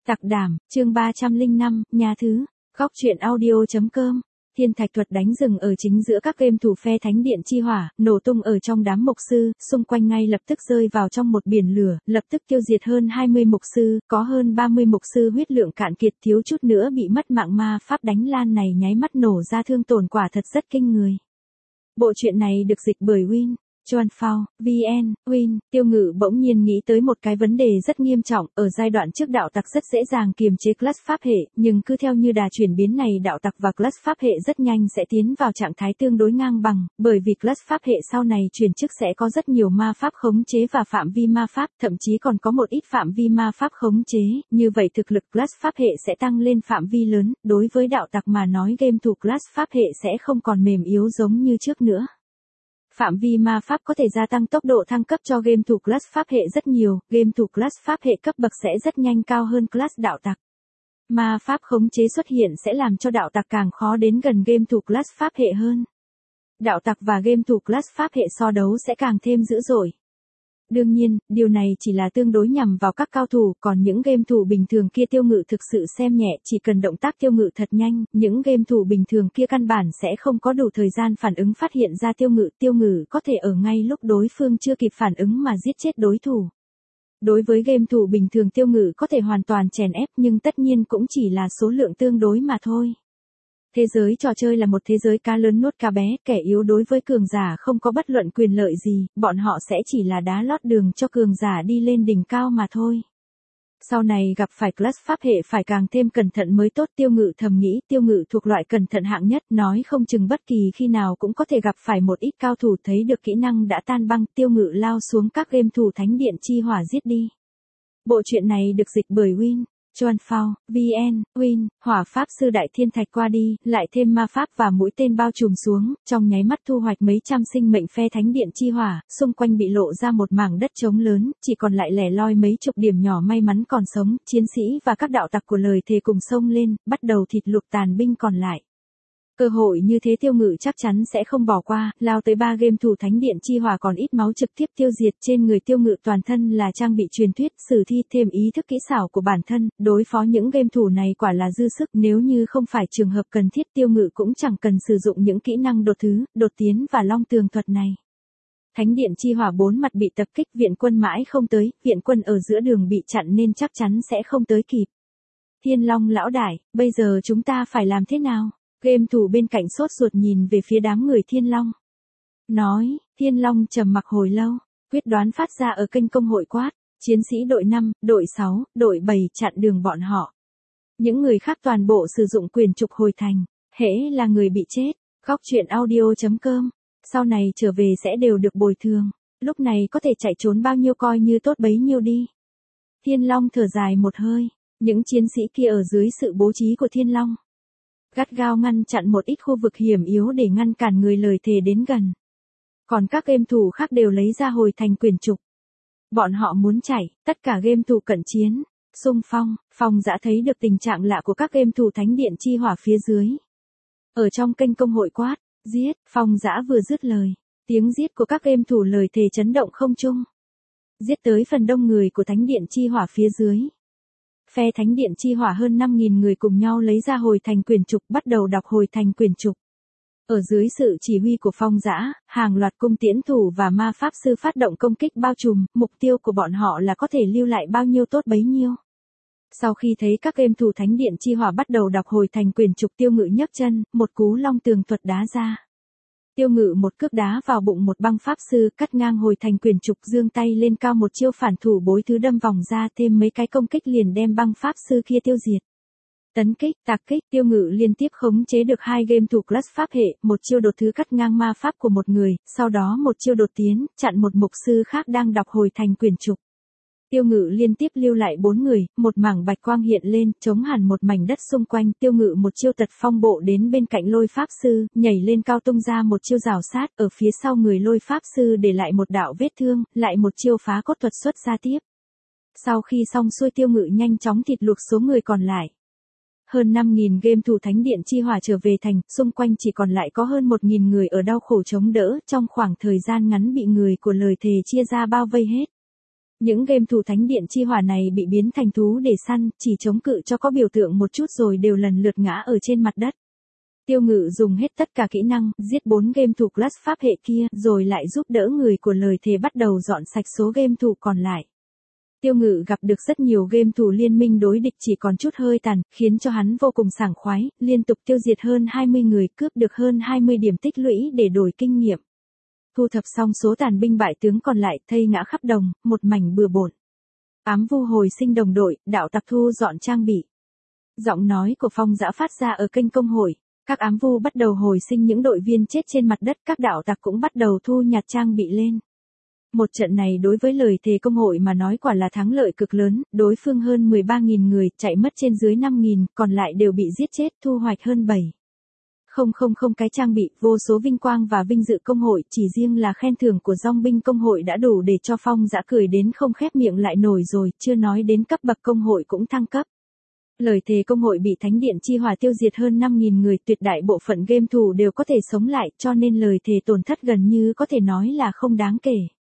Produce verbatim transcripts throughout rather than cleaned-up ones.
Tặc đảm, chương ba trăm lẻ năm, nhà thứ, góc truyện audio.com. Thiên thạch thuật đánh rừng ở chính giữa các game thủ phe thánh điện chi hỏa, nổ tung ở trong đám mục sư, xung quanh ngay lập tức rơi vào trong một biển lửa, lập tức tiêu diệt hơn hai mươi mục sư, có hơn ba mươi mục sư huyết lượng cạn kiệt, thiếu chút nữa bị mất mạng. Ma pháp đánh lan này nháy mắt nổ ra thương tổn quả thật rất kinh người. Bộ truyện này được dịch bởi Win. Chuan Phao, vê en, Win, Tiêu Ngự bỗng nhiên nghĩ tới một cái vấn đề rất nghiêm trọng, ở giai đoạn trước đạo tặc rất dễ dàng kiềm chế class pháp hệ, nhưng cứ theo như đà chuyển biến này đạo tặc và class pháp hệ rất nhanh sẽ tiến vào trạng thái tương đối ngang bằng, bởi vì class pháp hệ sau này chuyển chức sẽ có rất nhiều ma pháp khống chế và phạm vi ma pháp, thậm chí còn có một ít phạm vi ma pháp khống chế, như vậy thực lực class pháp hệ sẽ tăng lên phạm vi lớn, đối với đạo tặc mà nói game thủ class pháp hệ sẽ không còn mềm yếu giống như trước nữa. Phạm vi ma pháp có thể gia tăng tốc độ thăng cấp cho game thủ class pháp hệ rất nhiều, game thủ class pháp hệ cấp bậc sẽ rất nhanh cao hơn class đạo tặc. Ma pháp khống chế xuất hiện sẽ làm cho đạo tặc càng khó đến gần game thủ class pháp hệ hơn. Đạo tặc và game thủ class pháp hệ so đấu sẽ càng thêm dữ dội. Đương nhiên, điều này chỉ là tương đối nhằm vào các cao thủ, còn những game thủ bình thường kia Tiêu Ngự thực sự xem nhẹ, chỉ cần động tác Tiêu Ngự thật nhanh, những game thủ bình thường kia căn bản sẽ không có đủ thời gian phản ứng phát hiện ra Tiêu Ngự, Tiêu Ngự có thể ở ngay lúc đối phương chưa kịp phản ứng mà giết chết đối thủ. Đối với game thủ bình thường Tiêu Ngự có thể hoàn toàn chèn ép, nhưng tất nhiên cũng chỉ là số lượng tương đối mà thôi. Thế giới trò chơi là một thế giới cá lớn nuốt cá bé, kẻ yếu đối với cường giả không có bất luận quyền lợi gì, bọn họ sẽ chỉ là đá lót đường cho cường giả đi lên đỉnh cao mà thôi. Sau này gặp phải class pháp hệ phải càng thêm cẩn thận mới tốt. Tiêu Ngự thầm nghĩ, Tiêu Ngự thuộc loại cẩn thận hạng nhất, nói không chừng bất kỳ khi nào cũng có thể gặp phải một ít cao thủ thấy được kỹ năng đã tan băng. Tiêu Ngự lao xuống các game thủ thánh điện chi hỏa giết đi. Bộ truyện này được dịch bởi Win. Chuan Phao, vê en, Win, hỏa pháp sư đại thiên thạch qua đi, lại thêm ma pháp và mũi tên bao trùm xuống, trong nháy mắt thu hoạch mấy trăm sinh mệnh phe thánh điện chi hỏa, xung quanh bị lộ ra một mảng đất trống lớn, chỉ còn lại lẻ loi mấy chục điểm nhỏ may mắn còn sống, chiến sĩ và các đạo tặc của lời thề cùng xông lên, bắt đầu thịt lục tàn binh còn lại. Cơ hội như thế Tiêu Ngự chắc chắn sẽ không bỏ qua, lao tới ba game thủ thánh điện chi hỏa còn ít máu trực tiếp tiêu diệt. Trên người Tiêu Ngự toàn thân là trang bị truyền thuyết, sử thi, thêm ý thức kỹ xảo của bản thân, đối phó những game thủ này quả là dư sức, nếu như không phải trường hợp cần thiết Tiêu Ngự cũng chẳng cần sử dụng những kỹ năng đột thứ, đột tiến và long tường thuật này. Thánh điện chi hỏa bốn mặt bị tập kích, viện quân mãi không tới, viện quân ở giữa đường bị chặn nên chắc chắn sẽ không tới kịp. Thiên Long lão đại, bây giờ chúng ta phải làm thế nào? Game thủ bên cạnh sốt ruột nhìn về phía đám người Thiên Long. Nói, Thiên Long trầm mặc hồi lâu, quyết đoán phát ra ở kênh công hội quát, chiến sĩ đội năm, đội sáu, đội bảy chặn đường bọn họ. Những người khác toàn bộ sử dụng quyền trục hồi thành, hễ là người bị chết, góc truyện audio.com, sau này trở về sẽ đều được bồi thường, lúc này có thể chạy trốn bao nhiêu coi như tốt bấy nhiêu đi. Thiên Long thở dài một hơi, những chiến sĩ kia ở dưới sự bố trí của Thiên Long gắt gao ngăn chặn một ít khu vực hiểm yếu để ngăn cản người lời thề đến gần. Còn các game thủ khác đều lấy ra hồi thành quyền trục. Bọn họ muốn chạy, tất cả game thủ cận chiến, xung phong, Phong Dã thấy được tình trạng lạ của các game thủ thánh điện chi hỏa phía dưới. Ở trong kênh công hội quát, giết, Phong Dã vừa dứt lời, tiếng giết của các game thủ lời thề chấn động không trung. Giết tới phần đông người của thánh điện chi hỏa phía dưới. Phe thánh điện chi hỏa hơn năm nghìn người cùng nhau lấy ra hồi thành quyền trục, bắt đầu đọc hồi thành quyền trục. Ở dưới sự chỉ huy của Phong Dã, hàng loạt cung tiễn thủ và ma pháp sư phát động công kích bao trùm, mục tiêu của bọn họ là có thể lưu lại bao nhiêu tốt bấy nhiêu. Sau khi thấy các game thủ thánh điện chi hỏa bắt đầu đọc hồi thành quyền trục, Tiêu Ngự nhấc chân, một cú long tường thuật đá ra. Tiêu Ngự một cước đá vào bụng một băng pháp sư, cắt ngang hồi thành quyền trục, giương tay lên cao một chiêu phản thủ bối thứ đâm vòng ra, thêm mấy cái công kích liền đem băng pháp sư kia tiêu diệt. Tấn kích, tạc kích, Tiêu Ngự liên tiếp khống chế được hai game thủ class pháp hệ, một chiêu đột thứ cắt ngang ma pháp của một người, sau đó một chiêu đột tiến, chặn một mục sư khác đang đọc hồi thành quyền trục. Tiêu Ngự liên tiếp lưu lại bốn người, một mảng bạch quang hiện lên, chống hẳn một mảnh đất xung quanh. Tiêu Ngự một chiêu tật phong bộ đến bên cạnh lôi pháp sư, nhảy lên cao tung ra một chiêu rào sát, ở phía sau người lôi pháp sư để lại một đạo vết thương, lại một chiêu phá cốt thuật xuất ra tiếp. Sau khi xong xuôi Tiêu Ngự nhanh chóng thịt luộc số người còn lại. Hơn năm nghìn game thủ thánh điện chi hỏa trở về thành, xung quanh chỉ còn lại có hơn một nghìn người ở đau khổ chống đỡ, trong khoảng thời gian ngắn bị người của lời thề chia ra bao vây hết. Những game thủ thánh điện chi hỏa này bị biến thành thú để săn, chỉ chống cự cho có biểu tượng một chút rồi đều lần lượt ngã ở trên mặt đất. Tiêu Ngự dùng hết tất cả kỹ năng, giết bốn game thủ class pháp hệ kia, rồi lại giúp đỡ người của lời thề bắt đầu dọn sạch số game thủ còn lại. Tiêu Ngự gặp được rất nhiều game thủ liên minh đối địch chỉ còn chút hơi tàn, khiến cho hắn vô cùng sảng khoái, liên tục tiêu diệt hơn hai mươi người, cướp được hơn hai mươi điểm tích lũy để đổi kinh nghiệm. Thu thập xong số tàn binh bại tướng còn lại, thây ngã khắp đồng, một mảnh bừa bộn. Ám vu hồi sinh đồng đội, đạo tặc thu dọn trang bị. Giọng nói của Phong Dã phát ra ở kênh công hội. Các ám vu bắt đầu hồi sinh những đội viên chết trên mặt đất, các đạo tặc cũng bắt đầu thu nhặt trang bị lên. Một trận này đối với lời thề công hội mà nói quả là thắng lợi cực lớn, đối phương hơn mười ba nghìn người, chạy mất trên dưới năm nghìn, còn lại đều bị giết chết, thu hoạch hơn bảy không không không cái trang bị, vô số vinh quang và vinh dự công hội, chỉ riêng là khen thưởng của dòng binh công hội đã đủ để cho Phong Dã cười đến không khép miệng lại nổi rồi, chưa nói đến cấp bậc công hội cũng thăng cấp. Lời thề công hội bị thánh điện chi hỏa tiêu diệt hơn năm nghìn người, tuyệt đại bộ phận game thủ đều có thể sống lại, cho nên lời thề tổn thất gần như có thể nói là không đáng kể.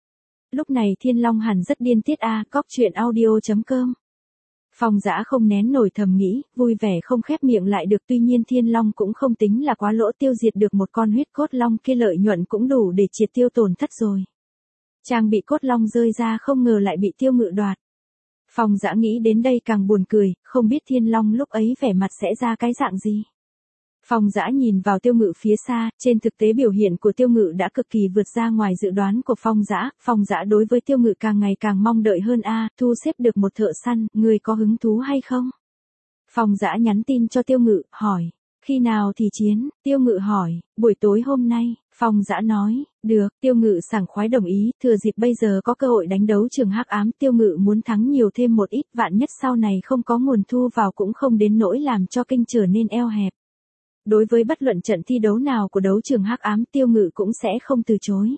Lúc này Thiên Long hẳn rất điên tiết a, cóc truyện audio chấm com. Phong Dã không nén nổi thầm nghĩ, vui vẻ không khép miệng lại được, tuy nhiên Thiên Long cũng không tính là quá lỗ, tiêu diệt được một con huyết cốt long kia lợi nhuận cũng đủ để triệt tiêu tổn thất rồi. Trang bị cốt long rơi ra không ngờ lại bị Tiêu Ngự đoạt. Phong Dã nghĩ đến đây càng buồn cười, không biết Thiên Long lúc ấy vẻ mặt sẽ ra cái dạng gì. Phong Dã nhìn vào Tiêu Ngự phía xa, trên thực tế biểu hiện của Tiêu Ngự đã cực kỳ vượt ra ngoài dự đoán của Phong Dã. Phong Dã đối với Tiêu Ngự càng ngày càng mong đợi hơn a, thu xếp được một thợ săn, người có hứng thú hay không? Phong Dã nhắn tin cho Tiêu Ngự, hỏi, khi nào thì chiến? Tiêu Ngự hỏi, buổi tối hôm nay. Phong Dã nói, được, Tiêu Ngự sảng khoái đồng ý, thừa dịp bây giờ có cơ hội đánh đấu trường hắc ám, Tiêu Ngự muốn thắng nhiều thêm một ít, vạn nhất sau này không có nguồn thu vào cũng không đến nỗi làm cho kinh trở nên eo hẹp. Đối với bất luận trận thi đấu nào của đấu trường hắc ám, Tiêu Ngự cũng sẽ không từ chối.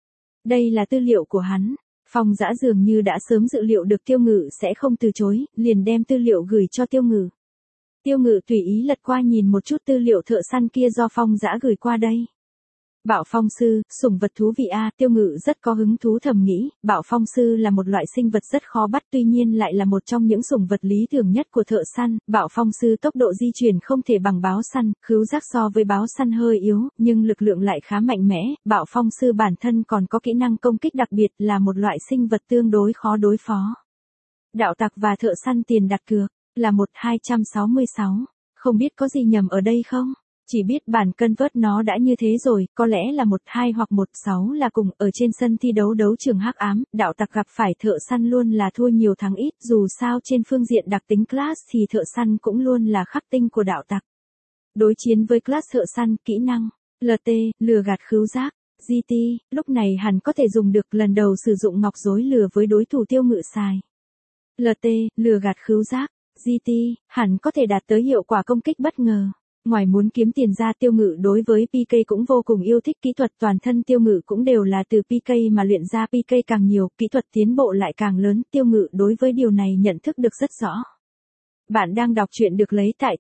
Đây là tư liệu của hắn. Phong Dã dường như đã sớm dự liệu được Tiêu Ngự sẽ không từ chối, liền đem tư liệu gửi cho Tiêu Ngự. Tiêu Ngự tùy ý lật qua nhìn một chút tư liệu thợ săn kia do Phong Dã gửi qua đây. Bạo phong sư, sủng vật thú vị a, Tiêu Ngự rất có hứng thú thầm nghĩ, bạo phong sư là một loại sinh vật rất khó bắt, tuy nhiên lại là một trong những sủng vật lý tưởng nhất của thợ săn. Bạo phong sư tốc độ di chuyển không thể bằng báo săn, khứu giác so với báo săn hơi yếu, nhưng lực lượng lại khá mạnh mẽ. Bạo phong sư bản thân còn có kỹ năng công kích đặc biệt, là một loại sinh vật tương đối khó đối phó. Đạo tặc và thợ săn tiền đặt cược là một hai trăm sáu mươi sáu, không biết có gì nhầm ở đây không? Chỉ biết bản cân vớt nó đã như thế rồi, có lẽ là một hai hoặc một sáu là cùng. Ở trên sân thi đấu đấu trường hắc ám, đạo tặc gặp phải thợ săn luôn là thua nhiều thắng ít, dù sao trên phương diện đặc tính class thì thợ săn cũng luôn là khắc tinh của đạo tặc. Đối chiến với class thợ săn, kỹ năng lờ tê, lừa gạt khứu giác, giê tê, lúc này hẳn có thể dùng được, lần đầu sử dụng ngọc rối lừa với đối thủ Tiêu Ngự xài. lờ tê, lừa gạt khứu giác, giê tê, hẳn có thể đạt tới hiệu quả công kích bất ngờ. Ngoài muốn kiếm tiền ra, Tiêu Ngự đối với pê ca cũng vô cùng yêu thích, kỹ thuật toàn thân Tiêu Ngự cũng đều là từ pê ca mà luyện ra, pê ca càng nhiều, kỹ thuật tiến bộ lại càng lớn, Tiêu Ngự đối với điều này nhận thức được rất rõ. Bạn đang đọc truyện được lấy tại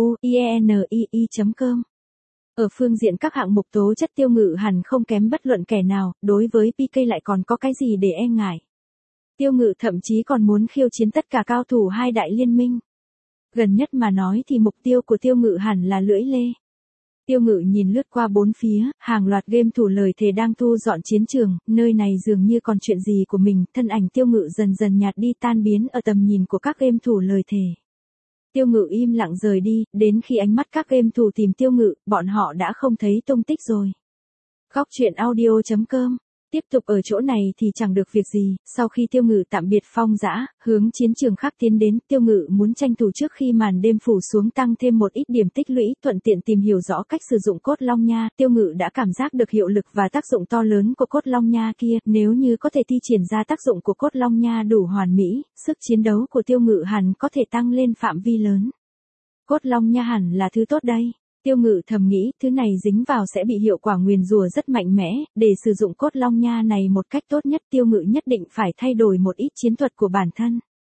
truyenii chấm com. Ở phương diện các hạng mục tố chất, Tiêu Ngự hẳn không kém bất luận kẻ nào, đối với pê ca lại còn có cái gì để e ngại. Tiêu Ngự thậm chí còn muốn khiêu chiến tất cả cao thủ hai đại liên minh. Gần nhất mà nói thì mục tiêu của Tiêu Ngự hẳn là lưỡi lê. Tiêu Ngự nhìn lướt qua bốn phía, hàng loạt game thủ lời thề đang thu dọn chiến trường, nơi này dường như còn chuyện gì của mình, thân ảnh Tiêu Ngự dần dần nhạt đi, tan biến ở tầm nhìn của các game thủ lời thề. Tiêu Ngự im lặng rời đi, đến khi ánh mắt các game thủ tìm Tiêu Ngự, bọn họ đã không thấy tung tích rồi. Cóc truyện audio chấm com. Tiếp tục ở chỗ này thì chẳng được việc gì, sau khi Tiêu Ngự tạm biệt Phong Dã, hướng chiến trường khác tiến đến, Tiêu Ngự muốn tranh thủ trước khi màn đêm phủ xuống tăng thêm một ít điểm tích lũy, thuận tiện tìm hiểu rõ cách sử dụng cốt long nha. Tiêu Ngự đã cảm giác được hiệu lực và tác dụng to lớn của cốt long nha kia, nếu như có thể thi triển ra tác dụng của cốt long nha đủ hoàn mỹ, sức chiến đấu của Tiêu Ngự hẳn có thể tăng lên phạm vi lớn. Cốt long nha hẳn là thứ tốt đây. Tiêu Ngự thầm nghĩ, thứ này dính vào sẽ bị hiệu quả nguyền rủa rất mạnh mẽ, để sử dụng cốt long nha này một cách tốt nhất, Tiêu Ngự nhất định phải thay đổi một ít chiến thuật của bản thân.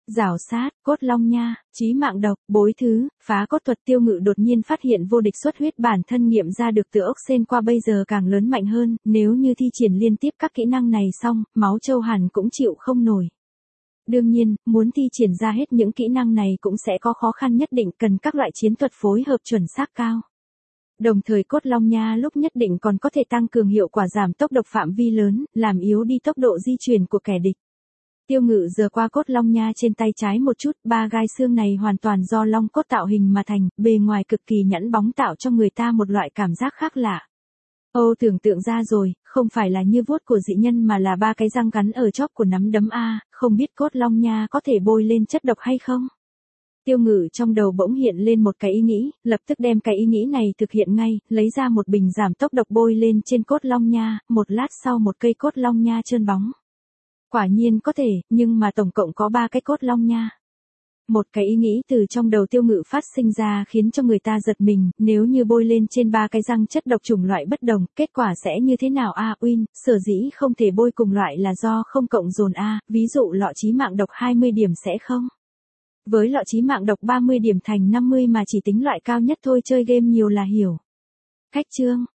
Rào sát, cốt long nha, chí mạng độc, bối thứ, phá cốt thuật. Tiêu Ngự đột nhiên phát hiện vô địch xuất huyết bản thân nghiệm ra được từ ốc sên qua bây giờ càng lớn mạnh hơn, nếu như thi triển liên tiếp các kỹ năng này xong, máu châu hàn cũng chịu không nổi. Đương nhiên, muốn thi triển ra hết những kỹ năng này cũng sẽ có khó khăn nhất định, cần các loại chiến thuật phối hợp chuẩn xác cao. Đồng thời cốt long nha lúc nhất định còn có thể tăng cường hiệu quả giảm tốc độc phạm vi lớn, làm yếu đi tốc độ di chuyển của kẻ địch. Tiêu Ngự giơ qua cốt long nha trên tay trái một chút, ba gai xương này hoàn toàn do long cốt tạo hình mà thành, bề ngoài cực kỳ nhẵn bóng tạo cho người ta một loại cảm giác khác lạ. Ô tưởng tượng ra rồi, không phải là như vuốt của dị nhân mà là ba cái răng gắn ở chóp của nắm đấm a, không biết cốt long nha có thể bôi lên chất độc hay không? Tiêu Ngự trong đầu bỗng hiện lên một cái ý nghĩ, lập tức đem cái ý nghĩ này thực hiện ngay, lấy ra một bình giảm tốc độc bôi lên trên cốt long nha, một lát sau một cây cốt long nha trơn bóng. Quả nhiên có thể, nhưng mà tổng cộng có ba cái cốt long nha. Một cái ý nghĩ từ trong đầu Tiêu Ngự phát sinh ra khiến cho người ta giật mình, nếu như bôi lên trên ba cái răng chất độc chủng loại bất đồng, kết quả sẽ như thế nào a? À, Win, sở dĩ không thể bôi cùng loại là do không cộng dồn a, ví dụ lọ chí mạng độc hai mươi điểm sẽ không. Với lọ chí mạng độc ba mươi điểm thành năm mươi mà chỉ tính loại cao nhất thôi, chơi game nhiều là hiểu. Cách chương